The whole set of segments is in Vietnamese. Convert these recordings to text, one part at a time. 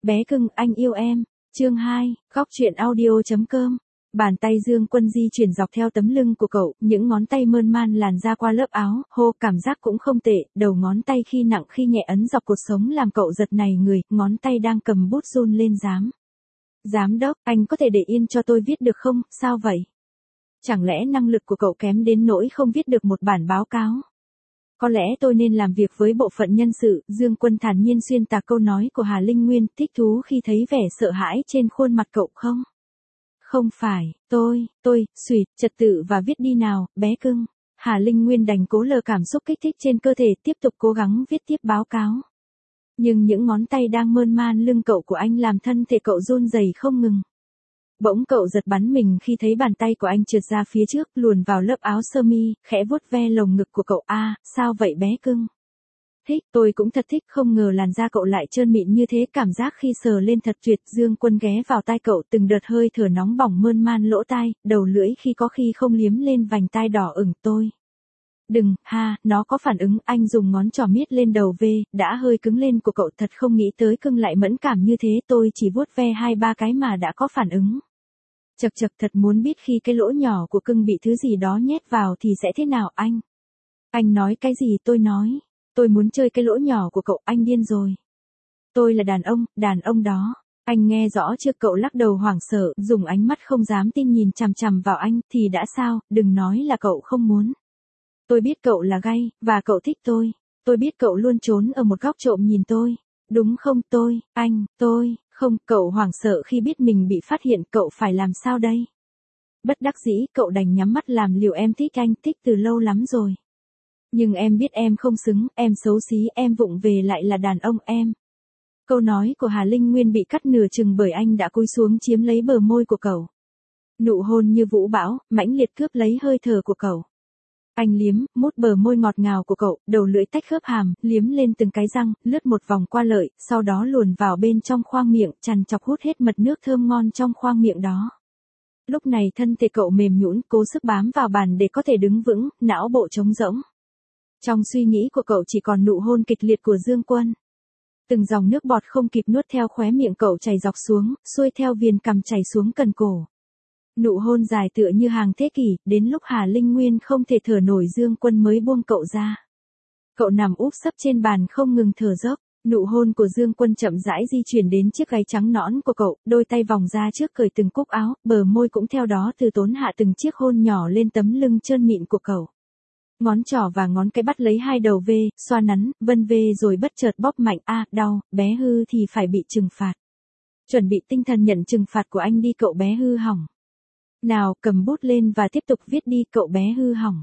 bé cưng, anh yêu em. Chương 2, góc truyện audio.com. Bàn tay Dương Quân di chuyển dọc theo tấm lưng của cậu, những ngón tay mơn man làn ra qua lớp áo, cảm giác cũng không tệ, đầu ngón tay khi nặng khi nhẹ ấn dọc cột sống làm cậu giật nảy người, ngón tay đang cầm bút run lên. Giám đốc, anh có thể để yên cho tôi viết được không, sao vậy? Chẳng lẽ năng lực của cậu kém đến nỗi không viết được một bản báo cáo? Có lẽ tôi nên làm việc với bộ phận nhân sự, Dương Quân thản nhiên xuyên tạc câu nói của Hà Linh Nguyên, thích thú khi thấy vẻ sợ hãi trên khuôn mặt cậu không? Không phải, xuỵt, trật tự và viết đi nào, bé cưng. Hà Linh Nguyên đành cố lờ cảm xúc kích thích trên cơ thể, tiếp tục cố gắng viết tiếp báo cáo. Nhưng những ngón tay đang mơn man lưng cậu của anh làm thân thể cậu run rẩy không ngừng. Bỗng cậu giật bắn mình khi thấy bàn tay của anh trượt ra phía trước, luồn vào lớp áo sơ mi, khẽ vuốt ve lồng ngực của cậu. Sao vậy bé cưng? Thích, tôi cũng thật thích, không ngờ làn da cậu lại trơn mịn như thế, cảm giác khi sờ lên thật tuyệt. Dương Quân ghé vào tai cậu, từng đợt hơi thở nóng bỏng mơn man lỗ tai, đầu lưỡi khi có khi không liếm lên vành tai đỏ ửng. Đừng, nó có phản ứng, anh dùng ngón trỏ miết lên đầu đã hơi cứng lên của cậu, thật không nghĩ tới cưng lại mẫn cảm như thế, tôi chỉ vuốt ve 2-3 cái mà đã có phản ứng. Chật, thật muốn biết khi cái lỗ nhỏ của cưng bị thứ gì đó nhét vào thì sẽ thế nào anh? Anh nói cái gì? Tôi nói, tôi muốn chơi cái lỗ nhỏ của cậu, anh điên rồi. Tôi là đàn ông đó. Anh nghe rõ chưa? Cậu lắc đầu hoảng sợ, dùng ánh mắt không dám tin nhìn chằm chằm vào anh, thì đã sao, đừng nói là cậu không muốn. Tôi biết cậu là gay, và cậu thích tôi. Tôi biết cậu luôn trốn ở một góc trộm nhìn tôi. Đúng không? Không, cậu hoảng sợ khi biết mình bị phát hiện, cậu phải làm sao đây? Bất đắc dĩ, cậu đành nhắm mắt làm liều. Em thích anh, thích từ lâu lắm rồi. Nhưng em biết em không xứng, em xấu xí, em vụng về lại là đàn ông em. Câu nói của Hà Linh Nguyên bị cắt nửa chừng bởi anh đã cúi xuống chiếm lấy bờ môi của cậu. Nụ hôn như vũ bão, mãnh liệt cướp lấy hơi thở của cậu. Anh liếm, mút bờ môi ngọt ngào của cậu, đầu lưỡi tách khớp hàm, liếm lên từng cái răng, lướt một vòng qua lợi, sau đó luồn vào bên trong khoang miệng, chằn chọc hút hết mật nước thơm ngon trong khoang miệng đó. Lúc này thân thể cậu mềm nhũn, cố sức bám vào bàn để có thể đứng vững, não bộ trống rỗng. Trong suy nghĩ của cậu chỉ còn nụ hôn kịch liệt của Dương Quân. Từng dòng nước bọt không kịp nuốt theo khóe miệng cậu chảy dọc xuống, xuôi theo viền cằm chảy xuống cần cổ. Nụ hôn dài tựa như hàng thế kỷ, đến lúc Hà Linh Nguyên không thể thở nổi Dương Quân mới buông cậu ra. Cậu nằm úp sấp trên bàn không ngừng thở dốc, nụ hôn của Dương Quân chậm rãi di chuyển đến chiếc gáy trắng nõn của cậu, đôi tay vòng ra trước cởi từng cúc áo, bờ môi cũng theo đó từ tốn hạ từng chiếc hôn nhỏ lên tấm lưng trơn mịn của cậu. Ngón trỏ và ngón cái bắt lấy hai đầu xoa nắn, vân rồi bất chợt bóp mạnh. Đau, bé hư thì phải bị trừng phạt. Chuẩn bị tinh thần nhận trừng phạt của anh đi cậu bé hư hỏng. Nào, cầm bút lên và tiếp tục viết đi cậu bé hư hỏng.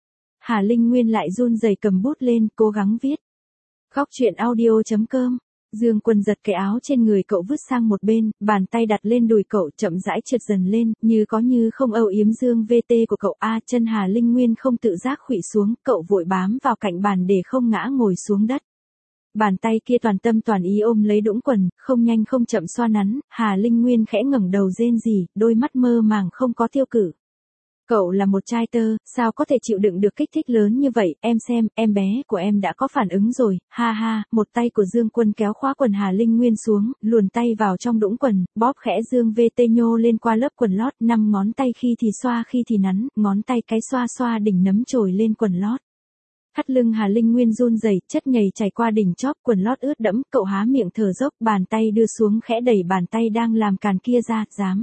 Hà Linh Nguyên lại run rẩy cầm bút lên, cố gắng viết. Góc truyện audio.com. Dương Quân giật cái áo trên người cậu vứt sang một bên, bàn tay đặt lên đùi cậu chậm rãi trượt dần lên, như có như không âu yếm dương VT của cậu. Chân Hà Linh Nguyên không tự giác khuỵu xuống, cậu vội bám vào cạnh bàn để không ngã ngồi xuống đất. Bàn tay kia toàn tâm toàn ý ôm lấy đũng quần, không nhanh không chậm xoa nắn. Hà Linh Nguyên khẽ ngẩng đầu rên rỉ, đôi mắt mơ màng không có tiêu cự. Cậu là một trai tơ, sao có thể chịu đựng được kích thích lớn như vậy? Em xem, em bé của em đã có phản ứng rồi. Một tay của Dương Quân kéo khóa quần Hà Linh Nguyên xuống, luồn tay vào trong đũng quần, bóp khẽ dương VT nhô lên qua lớp quần lót, 5 ngón tay khi thì xoa khi thì nắn, ngón tay cái xoa đỉnh nấm trồi lên quần lót. Thắt lưng Hà Linh Nguyên run rẩy, chất nhầy chảy qua đỉnh chóp, quần lót ướt đẫm, cậu há miệng thở dốc, bàn tay đưa xuống khẽ đẩy bàn tay đang làm càn kia ra.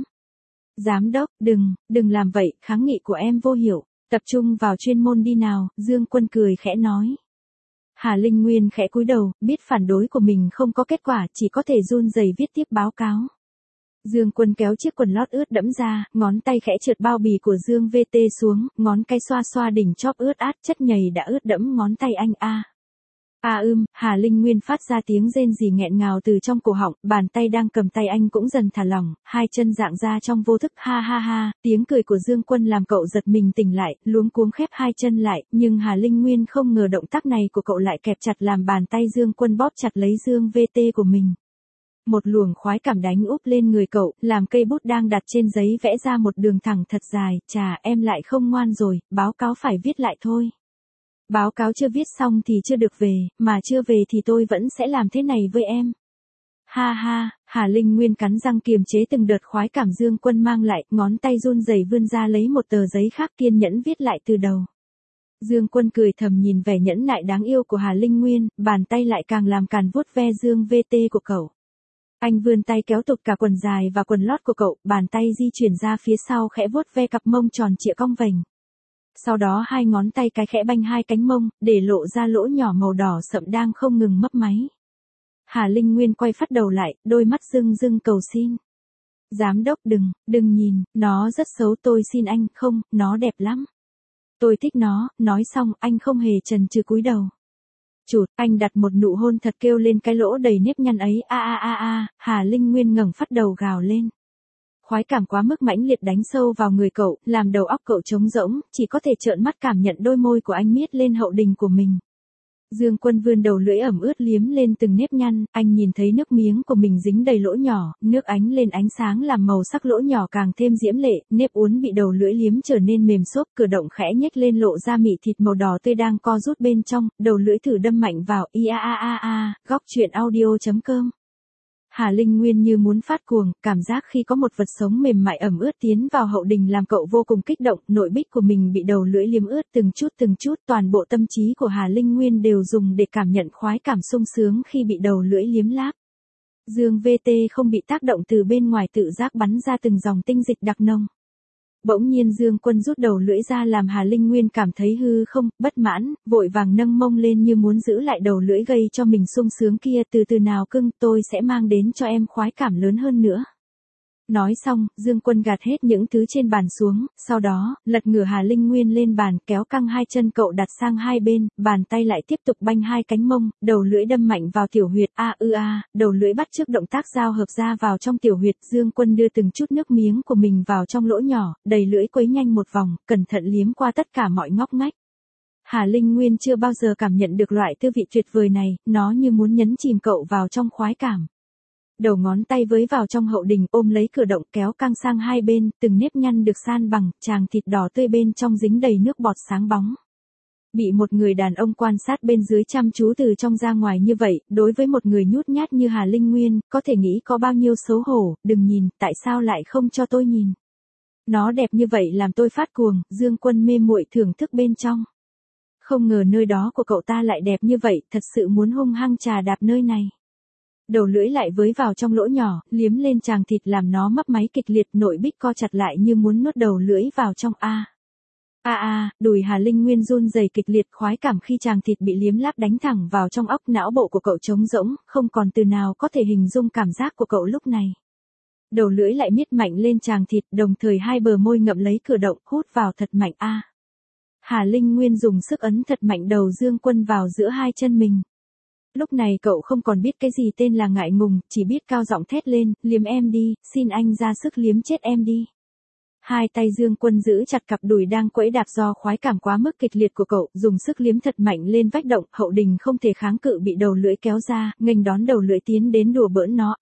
Giám đốc, đừng làm vậy, kháng nghị của em vô hiệu, tập trung vào chuyên môn đi nào, Dương Quân cười khẽ nói. Hà Linh Nguyên khẽ cúi đầu, biết phản đối của mình không có kết quả, chỉ có thể run rẩy viết tiếp báo cáo. Dương Quân kéo chiếc quần lót ướt đẫm ra, ngón tay khẽ trượt bao bì của Dương VT xuống, ngón cái xoa đỉnh chóp ướt át, chất nhầy đã ướt đẫm ngón tay anh. Hà Linh Nguyên phát ra tiếng rên rỉ nghẹn ngào từ trong cổ họng, bàn tay đang cầm tay anh cũng dần thả lỏng, hai chân dạng ra trong vô thức. Tiếng cười của Dương Quân làm cậu giật mình tỉnh lại, luống cuống khép hai chân lại, nhưng Hà Linh Nguyên không ngờ động tác này của cậu lại kẹp chặt làm bàn tay Dương Quân bóp chặt lấy Dương VT của mình. Một luồng khoái cảm đánh úp lên người cậu, làm cây bút đang đặt trên giấy vẽ ra một đường thẳng thật dài. Chà, em lại không ngoan rồi, báo cáo phải viết lại thôi. Báo cáo chưa viết xong thì chưa được về, mà chưa về thì tôi vẫn sẽ làm thế này với em. Hà Linh Nguyên cắn răng kiềm chế từng đợt khoái cảm Dương Quân mang lại, ngón tay run rẩy vươn ra lấy một tờ giấy khác kiên nhẫn viết lại từ đầu. Dương Quân cười thầm nhìn vẻ nhẫn nại đáng yêu của Hà Linh Nguyên, bàn tay lại càng làm càn vuốt ve Dương VT của cậu. Anh vươn tay kéo tụt cả quần dài và quần lót của cậu, bàn tay di chuyển ra phía sau khẽ vuốt ve cặp mông tròn trịa cong vành. Sau đó hai ngón tay cái khẽ banh hai cánh mông, để lộ ra lỗ nhỏ màu đỏ sậm đang không ngừng mấp máy. Hà Linh Nguyên quay phát đầu lại, đôi mắt rưng rưng cầu xin. Giám đốc đừng nhìn, nó rất xấu tôi xin anh, không, nó đẹp lắm. Tôi thích nó, nói xong anh không hề chần chừ cúi đầu. Chụt, anh đặt một nụ hôn thật kêu lên cái lỗ đầy nếp nhăn ấy, Hà Linh Nguyên ngẩng phát đầu gào lên. Khoái cảm quá mức mãnh liệt đánh sâu vào người cậu, làm đầu óc cậu trống rỗng, chỉ có thể trợn mắt cảm nhận đôi môi của anh miết lên hậu đình của mình. Dương Quân vươn đầu lưỡi ẩm ướt liếm lên từng nếp nhăn, anh nhìn thấy nước miếng của mình dính đầy lỗ nhỏ, nước ánh lên ánh sáng làm màu sắc lỗ nhỏ càng thêm diễm lệ, nếp uốn bị đầu lưỡi liếm trở nên mềm xốp, cử động khẽ nhếch lên lộ ra mị thịt màu đỏ tươi đang co rút bên trong, đầu lưỡi thử đâm mạnh vào, góc truyện audio.com. Hà Linh Nguyên như muốn phát cuồng, cảm giác khi có một vật sống mềm mại ẩm ướt tiến vào hậu đình làm cậu vô cùng kích động, nội bích của mình bị đầu lưỡi liếm ướt từng chút, toàn bộ tâm trí của Hà Linh Nguyên đều dùng để cảm nhận khoái cảm sung sướng khi bị đầu lưỡi liếm láp. Dương VT không bị tác động từ bên ngoài tự giác bắn ra từng dòng tinh dịch đặc nồng. Bỗng nhiên Dương Quân rút đầu lưỡi ra làm Hà Linh Nguyên cảm thấy hư không, bất mãn, vội vàng nâng mông lên như muốn giữ lại đầu lưỡi gây cho mình sung sướng kia, từ từ nào cưng, tôi sẽ mang đến cho em khoái cảm lớn hơn nữa. Nói xong, Dương Quân gạt hết những thứ trên bàn xuống, sau đó, lật ngửa Hà Linh Nguyên lên bàn, kéo căng hai chân cậu đặt sang hai bên, bàn tay lại tiếp tục banh hai cánh mông, đầu lưỡi đâm mạnh vào tiểu huyệt, đầu lưỡi bắt chước động tác giao hợp ra vào trong tiểu huyệt, Dương Quân đưa từng chút nước miếng của mình vào trong lỗ nhỏ, đầy lưỡi quấy nhanh một vòng, cẩn thận liếm qua tất cả mọi ngóc ngách. Hà Linh Nguyên chưa bao giờ cảm nhận được loại tư vị tuyệt vời này, nó như muốn nhấn chìm cậu vào trong khoái cảm. Đầu ngón tay với vào trong hậu đình ôm lấy cửa động kéo căng sang hai bên, từng nếp nhăn được san bằng, tràng thịt đỏ tươi bên trong dính đầy nước bọt sáng bóng. Bị một người đàn ông quan sát bên dưới chăm chú từ trong ra ngoài như vậy, đối với một người nhút nhát như Hà Linh Nguyên, có thể nghĩ có bao nhiêu xấu hổ, đừng nhìn, tại sao lại không cho tôi nhìn. Nó đẹp như vậy làm tôi phát cuồng, Dương Quân mê muội thưởng thức bên trong. Không ngờ nơi đó của cậu ta lại đẹp như vậy, thật sự muốn hung hăng trà đạp nơi này. Đầu lưỡi lại với vào trong lỗ nhỏ, liếm lên tràng thịt làm nó mấp máy kịch liệt, nội bích co chặt lại như muốn nuốt đầu lưỡi vào trong đùi Hà Linh Nguyên run rẩy kịch liệt, khoái cảm khi tràng thịt bị liếm láp đánh thẳng vào trong óc, não bộ của cậu trống rỗng, không còn từ nào có thể hình dung cảm giác của cậu lúc này. Đầu lưỡi lại miết mạnh lên tràng thịt, đồng thời hai bờ môi ngậm lấy cửa động, hút vào thật mạnh Hà Linh Nguyên dùng sức ấn thật mạnh đầu Dương Quân vào giữa hai chân mình. Lúc này cậu không còn biết cái gì tên là ngại ngùng, chỉ biết cao giọng thét lên, liếm em đi, xin anh ra sức liếm chết em đi. Hai tay Dương Quân giữ chặt cặp đùi đang quẫy đạp do khoái cảm quá mức kịch liệt của cậu, dùng sức liếm thật mạnh lên vách động, hậu đình không thể kháng cự bị đầu lưỡi kéo ra, nghênh đón đầu lưỡi tiến đến đùa bỡn nó.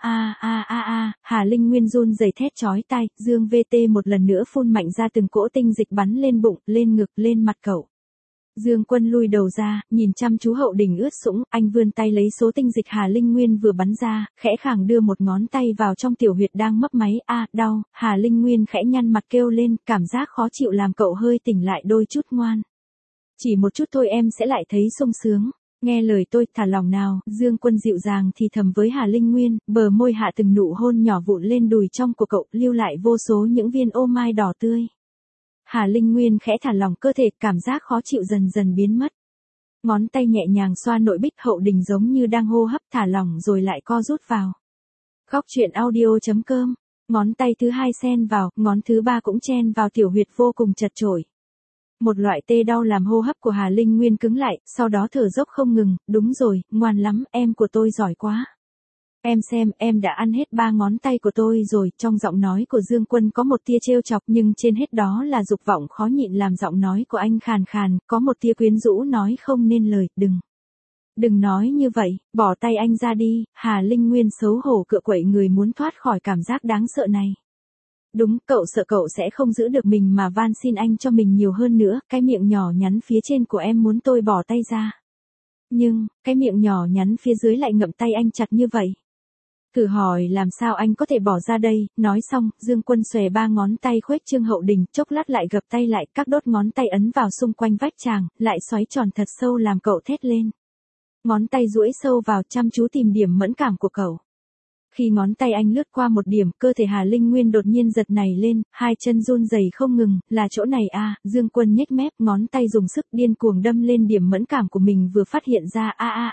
Hà Linh Nguyên run rẩy thét chói tai, Dương VT một lần nữa phun mạnh ra từng cỗ tinh dịch bắn lên bụng, lên ngực, lên mặt cậu. Dương Quân lui đầu ra, nhìn chăm chú hậu đình ướt sũng, anh vươn tay lấy số tinh dịch Hà Linh Nguyên vừa bắn ra, khẽ khàng đưa một ngón tay vào trong tiểu huyệt đang mấp máy, đau, Hà Linh Nguyên khẽ nhăn mặt kêu lên, cảm giác khó chịu làm cậu hơi tỉnh lại đôi chút ngoan. Chỉ một chút thôi em sẽ lại thấy sung sướng, nghe lời tôi, thả lòng nào, Dương Quân dịu dàng thì thầm với Hà Linh Nguyên, bờ môi hạ từng nụ hôn nhỏ vụn lên đùi trong của cậu, lưu lại vô số những viên ô mai đỏ tươi. Hà Linh Nguyên khẽ thả lỏng cơ thể, cảm giác khó chịu dần dần biến mất. Ngón tay nhẹ nhàng xoa nội bích hậu đình giống như đang hô hấp, thả lỏng rồi lại co rút vào. Góc truyện audio.com, ngón tay thứ hai xen vào, ngón thứ ba cũng chen vào tiểu huyệt vô cùng chật chội. Một loại tê đau làm hô hấp của Hà Linh Nguyên cứng lại, sau đó thở dốc không ngừng, đúng rồi, ngoan lắm, em của tôi giỏi quá. Em xem, em đã ăn hết 3 ngón tay của tôi rồi, trong giọng nói của Dương Quân có một tia trêu chọc nhưng trên hết đó là dục vọng khó nhịn làm giọng nói của anh khàn khàn, có một tia quyến rũ nói không nên lời, đừng nói như vậy, bỏ tay anh ra đi, Hà Linh Nguyên xấu hổ cựa quậy người muốn thoát khỏi cảm giác đáng sợ này. Đúng, cậu sợ cậu sẽ không giữ được mình mà van xin anh cho mình nhiều hơn nữa, cái miệng nhỏ nhắn phía trên của em muốn tôi bỏ tay ra. Nhưng, cái miệng nhỏ nhắn phía dưới lại ngậm tay anh chặt như vậy. Thử hỏi làm sao anh có thể bỏ ra đây, nói xong, Dương Quân xòe ba ngón tay khuếch trương Hậu Đình, chốc lát lại gập tay lại, các đốt ngón tay ấn vào xung quanh vách chàng, lại xoáy tròn thật sâu làm cậu thét lên. Ngón tay duỗi sâu vào chăm chú tìm điểm mẫn cảm của cậu. Khi ngón tay anh lướt qua một điểm, cơ thể Hà Linh Nguyên đột nhiên giật nảy lên, hai chân run rẩy không ngừng, là chỗ này à, Dương Quân nhếch mép, ngón tay dùng sức điên cuồng đâm lên điểm mẫn cảm của mình vừa phát hiện ra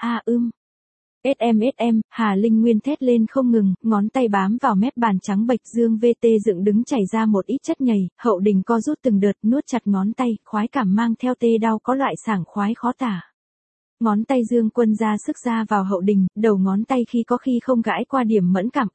SM, Hà Linh Nguyên thét lên không ngừng, ngón tay bám vào mép bàn trắng bệch Dương VT dựng đứng chảy ra một ít chất nhầy, Hậu Đình co rút từng đợt nuốt chặt ngón tay, khoái cảm mang theo tê đau có loại sảng khoái khó tả. Ngón tay Dương Quân ra sức ra vào Hậu Đình, đầu ngón tay khi có khi không gãi qua điểm mẫn cảm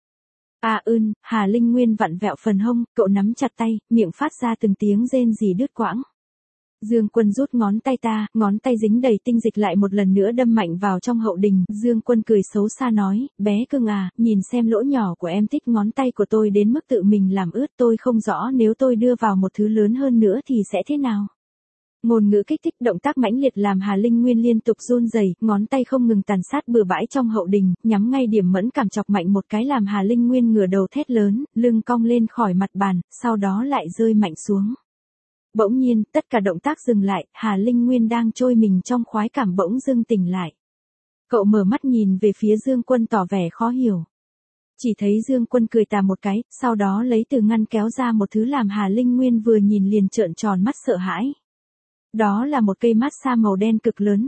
Hà Linh Nguyên vặn vẹo phần hông, cậu nắm chặt tay, miệng phát ra từng tiếng rên rỉ đứt quãng. Dương Quân rút ngón tay ta, ngón tay dính đầy tinh dịch lại một lần nữa đâm mạnh vào trong Hậu Đình, Dương Quân cười xấu xa nói, bé cưng à, nhìn xem lỗ nhỏ của em thích ngón tay của tôi đến mức tự mình làm ướt, tôi không rõ nếu tôi đưa vào một thứ lớn hơn nữa thì sẽ thế nào. Ngôn ngữ kích thích động tác mãnh liệt làm Hà Linh Nguyên liên tục run rẩy, ngón tay không ngừng tàn sát bừa bãi trong Hậu Đình, nhắm ngay điểm mẫn cảm chọc mạnh một cái làm Hà Linh Nguyên ngửa đầu thét lớn, lưng cong lên khỏi mặt bàn, sau đó lại rơi mạnh xuống. Bỗng nhiên, tất cả động tác dừng lại, Hà Linh Nguyên đang trôi mình trong khoái cảm bỗng dưng tỉnh lại. Cậu mở mắt nhìn về phía Dương Quân tỏ vẻ khó hiểu. Chỉ thấy Dương Quân cười tà một cái, sau đó lấy từ ngăn kéo ra một thứ làm Hà Linh Nguyên vừa nhìn liền trợn tròn mắt sợ hãi. Đó là một cây massage màu đen cực lớn,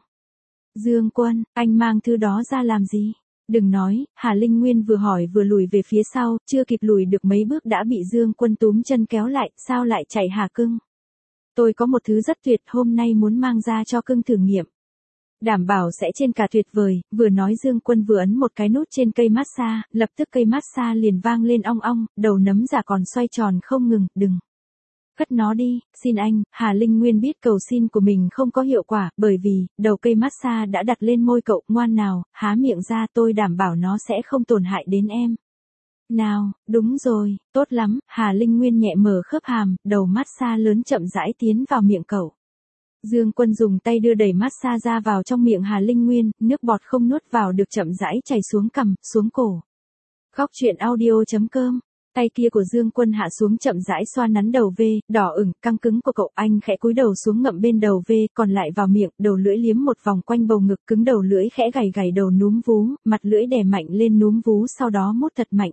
Dương Quân, anh mang thứ đó ra làm gì? Đừng nói, Hà Linh Nguyên vừa hỏi vừa lùi về phía sau, chưa kịp lùi được mấy bước đã bị Dương Quân túm chân kéo lại, sao lại chạy hả cưng? Tôi có một thứ rất tuyệt hôm nay muốn mang ra cho cưng thử nghiệm. Đảm bảo sẽ trên cả tuyệt vời, vừa nói Dương Quân vừa ấn một cái nút trên cây massage, lập tức cây massage liền vang lên ong ong, đầu nấm giả còn xoay tròn không ngừng, đừng. Cất nó đi, xin anh, Hà Linh Nguyên biết cầu xin của mình không có hiệu quả, bởi vì, đầu cây massage đã đặt lên môi cậu, ngoan nào, há miệng ra tôi đảm bảo nó sẽ không tổn hại đến em. Nào, đúng rồi, tốt lắm, Hà Linh Nguyên nhẹ mở khớp hàm, đầu massage lớn chậm rãi tiến vào miệng cậu. Dương Quân dùng tay đưa đẩy massage ra vào trong miệng Hà Linh Nguyên, nước bọt không nuốt vào được chậm rãi chảy xuống cằm, xuống cổ. Góc truyện audio.com. Tay kia của Dương Quân hạ xuống chậm rãi xoa nắn đầu V, đỏ ửng, căng cứng của cậu, anh khẽ cúi đầu xuống ngậm bên đầu V, còn lại vào miệng, đầu lưỡi liếm một vòng quanh bầu ngực cứng đầu lưỡi khẽ gảy gảy đầu núm vú, mặt lưỡi đè mạnh lên núm vú sau đó mút thật mạnh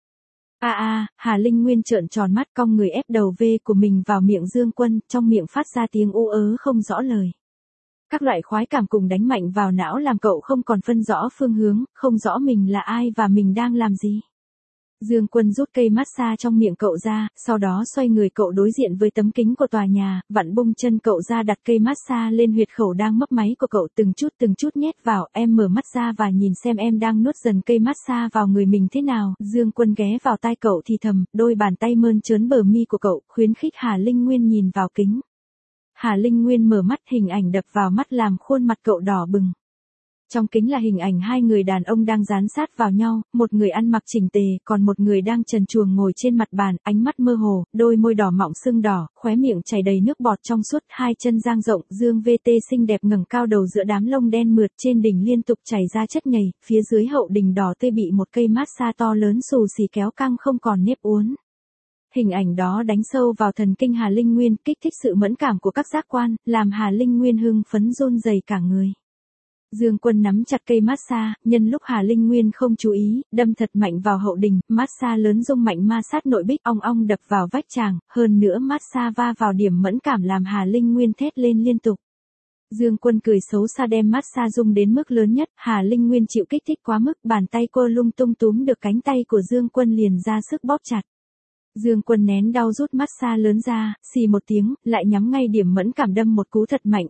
Hà Linh Nguyên trợn tròn mắt cong người ép đầu V của mình vào miệng Dương Quân, trong miệng phát ra tiếng ú ớ không rõ lời. Các loại khoái cảm cùng đánh mạnh vào não làm cậu không còn phân rõ phương hướng, không rõ mình là ai và mình đang làm gì. Dương Quân rút cây massage trong miệng cậu ra, sau đó xoay người cậu đối diện với tấm kính của tòa nhà, vặn bung chân cậu ra đặt cây massage lên huyệt khẩu đang mấp máy của cậu từng chút nhét vào, em mở mắt ra và nhìn xem em đang nuốt dần cây massage vào người mình thế nào, Dương Quân ghé vào tai cậu thì thầm, đôi bàn tay mơn trớn bờ mi của cậu, khuyến khích Hà Linh Nguyên nhìn vào kính. Hà Linh Nguyên mở mắt hình ảnh đập vào mắt làm khuôn mặt cậu đỏ bừng. Trong kính là hình ảnh hai người đàn ông đang dán sát vào nhau, một người ăn mặc chỉnh tề, còn một người đang trần truồng ngồi trên mặt bàn, ánh mắt mơ hồ, đôi môi đỏ mọng sưng đỏ, khóe miệng chảy đầy nước bọt trong suốt, hai chân dang rộng, Dương VT xinh đẹp ngẩng cao đầu giữa đám lông đen mượt, trên đỉnh liên tục chảy ra chất nhầy, phía dưới Hậu Đình đỏ tươi bị một cây massage to lớn xù xì kéo căng không còn nếp uốn. Hình ảnh đó đánh sâu vào thần kinh Hà Linh Nguyên, kích thích sự mẫn cảm của các giác quan, làm Hà Linh Nguyên hưng phấn run rẩy cả người. Dương Quân nắm chặt cây massage, nhân lúc Hà Linh Nguyên không chú ý, đâm thật mạnh vào Hậu Đình, massage lớn rung mạnh ma sát nội bích ong ong đập vào vách chàng, hơn nữa massage va vào điểm mẫn cảm làm Hà Linh Nguyên thét lên liên tục. Dương Quân cười xấu xa đem massage rung đến mức lớn nhất, Hà Linh Nguyên chịu kích thích quá mức, bàn tay cô lung tung túm được cánh tay của Dương Quân liền ra sức bóp chặt. Dương Quân nén đau rút massage lớn ra, xì một tiếng, lại nhắm ngay điểm mẫn cảm đâm một cú thật mạnh,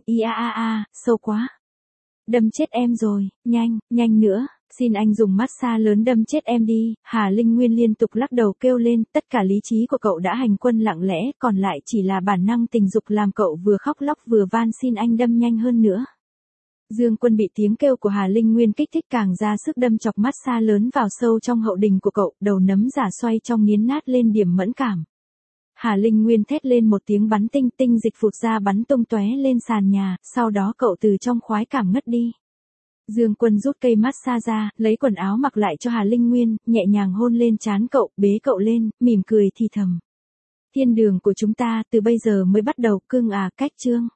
sâu quá. Đâm chết em rồi, nhanh nữa, xin anh dùng massage lớn đâm chết em đi, Hà Linh Nguyên liên tục lắc đầu kêu lên, tất cả lý trí của cậu đã hành quân lặng lẽ, còn lại chỉ là bản năng tình dục làm cậu vừa khóc lóc vừa van xin anh đâm nhanh hơn nữa. Dương Quân bị tiếng kêu của Hà Linh Nguyên kích thích càng ra sức đâm chọc massage lớn vào sâu trong Hậu Đình của cậu, đầu nấm giả xoay trong nghiến nát lên điểm mẫn cảm. Hà Linh Nguyên thét lên một tiếng bắn tinh dịch phụt ra bắn tung tóe lên sàn nhà, sau đó cậu từ trong khoái cảm ngất đi. Dương Quân rút cây massage ra, lấy quần áo mặc lại cho Hà Linh Nguyên, nhẹ nhàng hôn lên trán cậu, bế cậu lên, mỉm cười thì thầm. Thiên đường của chúng ta từ bây giờ mới bắt đầu, cưng à, cách chương.